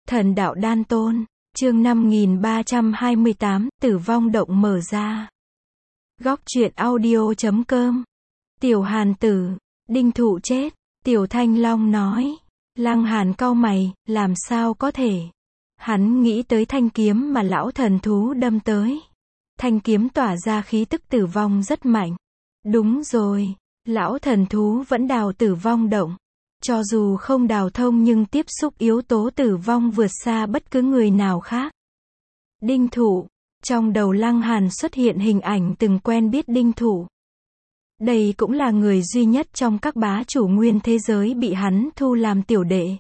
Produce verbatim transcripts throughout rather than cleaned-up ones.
Thần đạo đan tôn, chương năm nghìn ba trăm hai mươi tám, tử vong động mở ra. Góc truyện audio chấm com. Tiểu Hàn tử, Đinh Thụ chết, Tiểu Thanh Long nói. Lăng Hàn cau mày, làm sao có thể? Hắn nghĩ tới thanh kiếm mà lão thần thú đâm tới. Thanh kiếm tỏa ra khí tức tử vong rất mạnh. Đúng rồi, lão thần thú vẫn đào tử vong động. Cho dù không đào thông nhưng tiếp xúc yếu tố tử vong vượt xa bất cứ người nào khác. Đinh Thụ, trong đầu Lăng Hàn xuất hiện hình ảnh từng quen biết Đinh Thụ. Đây cũng là người duy nhất trong các bá chủ nguyên thế giới bị hắn thu làm tiểu đệ.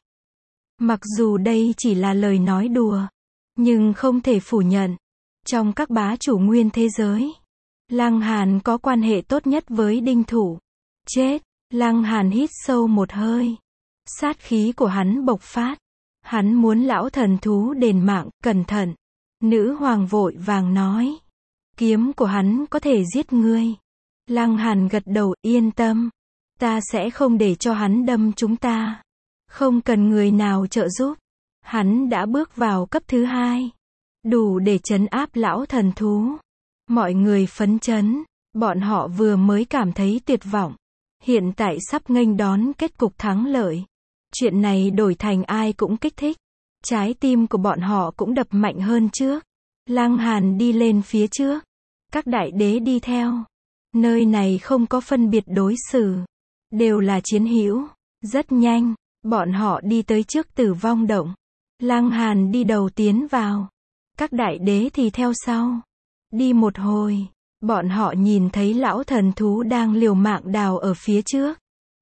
Mặc dù đây chỉ là lời nói đùa, nhưng không thể phủ nhận. Trong các bá chủ nguyên thế giới, Lăng Hàn có quan hệ tốt nhất với Đinh Thụ. Chết, Lăng Hàn hít sâu một hơi. Sát khí của hắn bộc phát. Hắn muốn lão thần thú đền mạng, cẩn thận. Nữ hoàng vội vàng nói. Kiếm của hắn có thể giết ngươi. Lăng Hàn gật đầu, yên tâm. Ta sẽ không để cho hắn đâm chúng ta. Không cần người nào trợ giúp. Hắn đã bước vào cấp thứ hai. Đủ để trấn áp lão thần thú. Mọi người phấn chấn. Bọn họ vừa mới cảm thấy tuyệt vọng. Hiện tại sắp nghênh đón kết cục thắng lợi. Chuyện này đổi thành ai cũng kích thích. Trái tim của bọn họ cũng đập mạnh hơn trước. Lăng Hàn đi lên phía trước. Các đại đế đi theo. Nơi này không có phân biệt đối xử. Đều là chiến hữu. Rất nhanh, bọn họ đi tới trước tử vong động. Lăng Hàn đi đầu tiến vào. Các đại đế thì theo sau. Đi một hồi, bọn họ nhìn thấy lão thần thú đang liều mạng đào ở phía trước.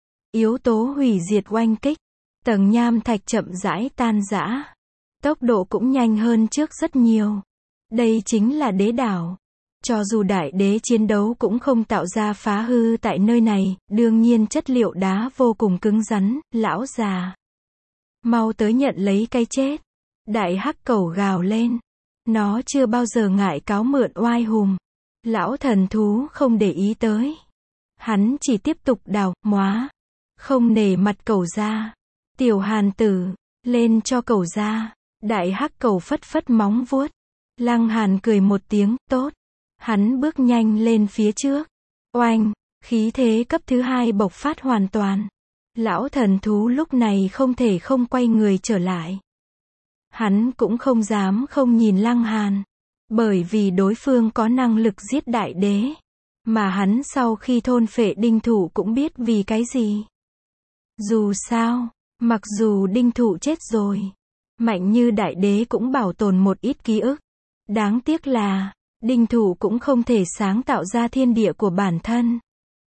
Yếu tố hủy diệt oanh kích. Tầng nham thạch chậm rãi tan rã. Tốc độ cũng nhanh hơn trước rất nhiều. Đây chính là đế đảo. Cho dù đại đế chiến đấu cũng không tạo ra phá hư tại nơi này, đương nhiên chất liệu đá vô cùng cứng rắn, lão già. Mau tới nhận lấy cái chết. Đại hắc cẩu gào lên. Nó chưa bao giờ ngại cáo mượn oai hùng. Lão thần thú không để ý tới. Hắn chỉ tiếp tục đào, móa. Không nể mặt cẩu ra. Tiểu Hàn tử, lên cho cẩu ra. Đại hắc cẩu phất phất móng vuốt. Lăng Hàn cười một tiếng, tốt. Hắn bước nhanh lên phía trước. Oanh, khí thế cấp thứ hai bộc phát hoàn toàn. Lão thần thú lúc này không thể không quay người trở lại. Hắn cũng không dám không nhìn Lăng Hàn. Bởi vì đối phương có năng lực giết đại đế. Mà hắn sau khi thôn phệ Đinh Thụ cũng biết vì cái gì. Dù sao, mặc dù Đinh Thụ chết rồi, mạnh như đại đế cũng bảo tồn một ít ký ức. Đáng tiếc là, Đinh Thụ cũng không thể sáng tạo ra thiên địa của bản thân.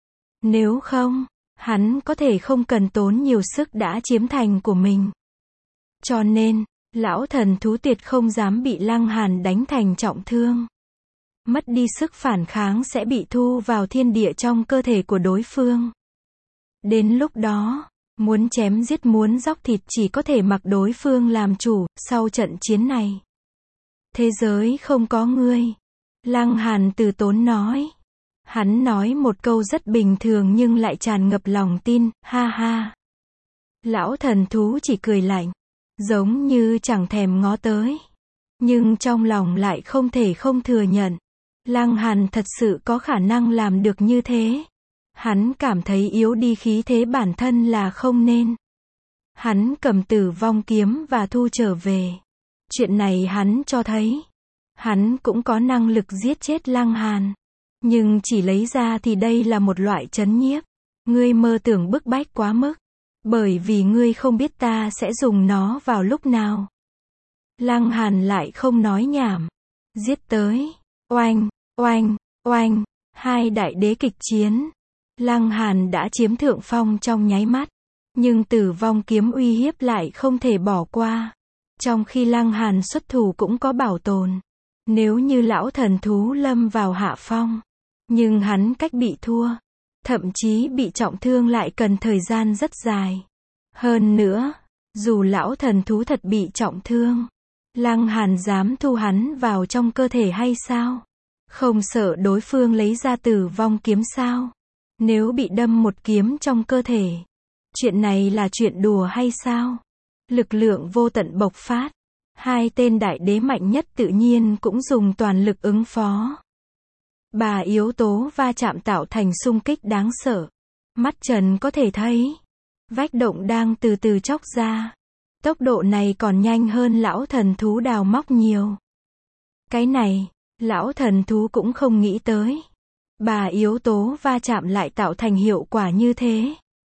Nếu không, hắn có thể không cần tốn nhiều sức đã chiếm thành của mình. Cho nên, lão thần thú tuyệt không dám bị Lăng Hàn đánh thành trọng thương. Mất đi sức phản kháng sẽ bị thu vào thiên địa trong cơ thể của đối phương. Đến lúc đó, muốn chém giết muốn dóc thịt chỉ có thể mặc đối phương làm chủ, sau trận chiến này. Thế giới không có ngươi. Lăng Hàn từ tốn nói. Hắn nói một câu rất bình thường nhưng lại tràn ngập lòng tin, ha ha. Lão thần thú chỉ cười lạnh. Giống như chẳng thèm ngó tới. Nhưng trong lòng lại không thể không thừa nhận. Lăng Hàn thật sự có khả năng làm được như thế. Hắn cảm thấy yếu đi khí thế bản thân là không nên. Hắn cầm tử vong kiếm và thu trở về. Chuyện này hắn cho thấy. Hắn cũng có năng lực giết chết Lăng Hàn. Nhưng chỉ lấy ra thì đây là một loại trấn nhiếp. Ngươi mơ tưởng bức bách quá mức. Bởi vì ngươi không biết ta sẽ dùng nó vào lúc nào. Lăng Hàn lại không nói nhảm. Giết tới. Oanh, oanh, oanh. Hai đại đế kịch chiến. Lăng Hàn đã chiếm thượng phong trong nháy mắt. Nhưng tử vong kiếm uy hiếp lại không thể bỏ qua. Trong khi Lăng Hàn xuất thủ cũng có bảo tồn. Nếu như lão thần thú lâm vào hạ phong. Nhưng hắn cách bị thua. Thậm chí bị trọng thương lại cần thời gian rất dài. Hơn nữa, dù lão thần thú thật bị trọng thương, Lăng Hàn dám thu hắn vào trong cơ thể hay sao? Không sợ đối phương lấy ra tử vong kiếm sao? Nếu bị đâm một kiếm trong cơ thể, chuyện này là chuyện đùa hay sao? Lực lượng vô tận bộc phát, Hai tên đại đế mạnh nhất tự nhiên cũng dùng toàn lực ứng phó. Ba yếu tố va chạm tạo thành xung kích đáng sợ. Mắt trần có thể thấy. Vách động đang từ từ chóc ra. Tốc độ này còn nhanh hơn lão thần thú đào móc nhiều. Cái này, lão thần thú cũng không nghĩ tới. Ba yếu tố va chạm lại tạo thành hiệu quả như thế.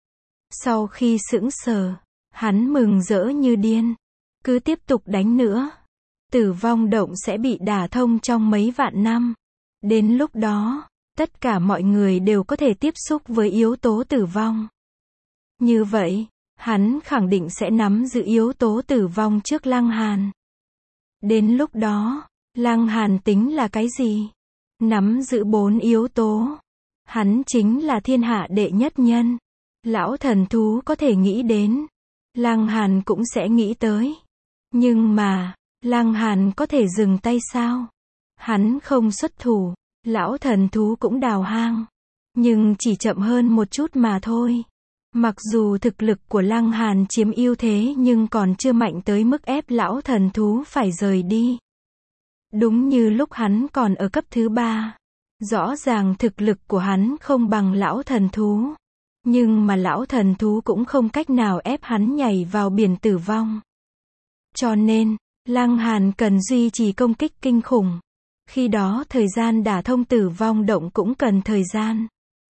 Sau khi sững sờ, hắn mừng rỡ như điên. Cứ tiếp tục đánh nữa. Tử vong động sẽ bị đả thông trong mấy vạn năm. Đến lúc đó, tất cả mọi người đều có thể tiếp xúc với yếu tố tử vong. Như vậy, hắn khẳng định sẽ nắm giữ yếu tố tử vong trước Lăng Hàn. Đến lúc đó, Lăng Hàn tính là cái gì? Nắm giữ bốn yếu tố. Hắn chính là thiên hạ đệ nhất nhân. Lão thần thú có thể nghĩ đến. Lăng Hàn cũng sẽ nghĩ tới. Nhưng mà, Lăng Hàn có thể dừng tay sao? Hắn không xuất thủ. Lão thần thú cũng đào hang. Nhưng chỉ chậm hơn một chút mà thôi. Mặc dù thực lực của Lăng Hàn chiếm ưu thế nhưng còn chưa mạnh tới mức ép lão thần thú phải rời đi. Đúng như lúc hắn còn ở cấp thứ ba. Rõ ràng thực lực của hắn không bằng lão thần thú. Nhưng mà lão thần thú cũng không cách nào ép hắn nhảy vào biển tử vong. Cho nên, Lăng Hàn cần duy trì công kích kinh khủng. Khi đó thời gian đả thông tử vong động cũng cần thời gian.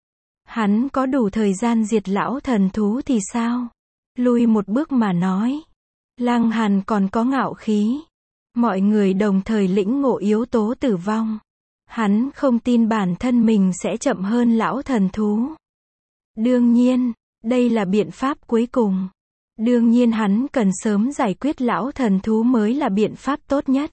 Hắn có đủ thời gian diệt lão thần thú thì sao? Lui một bước mà nói. Lăng Hàn còn có ngạo khí. Mọi người đồng thời lĩnh ngộ yếu tố tử vong. Hắn không tin bản thân mình sẽ chậm hơn lão thần thú. Đương nhiên, đây là biện pháp cuối cùng. Đương nhiên hắn cần sớm giải quyết lão thần thú mới là biện pháp tốt nhất.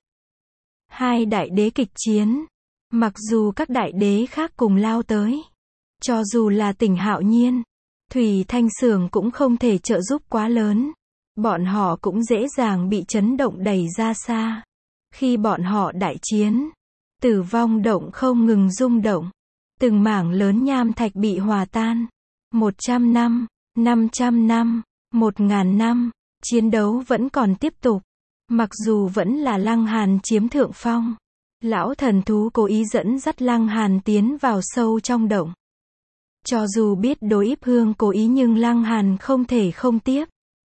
Hai đại đế kịch chiến. Mặc dù các đại đế khác cùng lao tới. Cho dù là Tỉnh Hạo Nhiên, Thủy Thanh Sưởng cũng không thể trợ giúp quá lớn. Bọn họ cũng dễ dàng bị chấn động đẩy ra xa. Khi bọn họ đại chiến, tử vong động không ngừng rung động. Từng mảng lớn nham thạch bị hòa tan. Một trăm năm, năm trăm năm, một ngàn năm, chiến đấu vẫn còn tiếp tục. Mặc dù vẫn là Lăng Hàn chiếm thượng phong. Lão thần thú cố ý dẫn dắt Lăng Hàn tiến vào sâu trong động. Cho dù biết đối íp hương cố ý nhưng Lăng Hàn không thể không tiếp.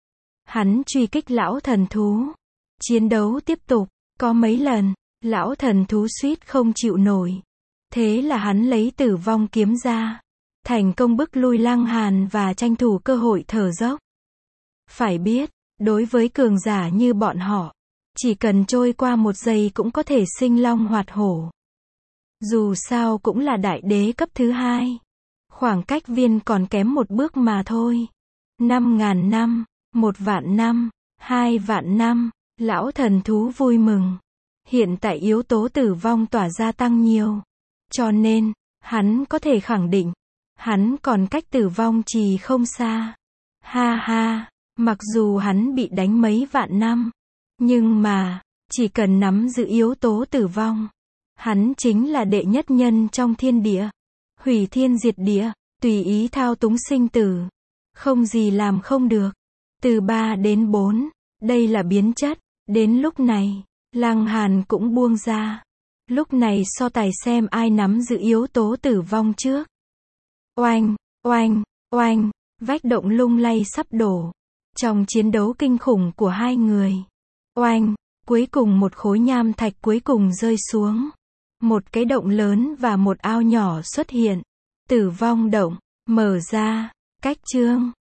Hắn truy kích lão thần thú. Chiến đấu tiếp tục, có mấy lần, lão thần thú suýt không chịu nổi. Thế là hắn lấy tử vong kiếm ra. Thành công bức lui Lăng Hàn và tranh thủ cơ hội thở dốc. Phải biết, đối với cường giả như bọn họ, chỉ cần trôi qua một giây cũng có thể sinh long hoạt hổ. Dù sao cũng là đại đế cấp thứ hai. Khoảng cách viên còn kém một bước mà thôi. Năm ngàn năm, một vạn năm, hai vạn năm, lão thần thú vui mừng. Hiện tại yếu tố tử vong tỏa ra tăng nhiều. Cho nên, hắn có thể khẳng định, hắn còn cách tử vong chỉ không xa. Ha ha, mặc dù hắn bị đánh mấy vạn năm, nhưng mà, chỉ cần nắm giữ yếu tố tử vong, hắn chính là đệ nhất nhân trong thiên địa. Hủy thiên diệt địa, tùy ý thao túng sinh tử. Không gì làm không được. Từ ba đến bốn, đây là biến chất. Đến lúc này, Lăng Hàn cũng buông ra. Lúc này so tài xem ai nắm giữ yếu tố tử vong trước. Oanh, oanh, oanh, vách động lung lay sắp đổ. Trong chiến đấu kinh khủng của hai người. Oanh, cuối cùng một khối nham thạch cuối cùng rơi xuống. Một cái động lớn và một ao nhỏ xuất hiện. Tử vong động, mở ra, cách chương.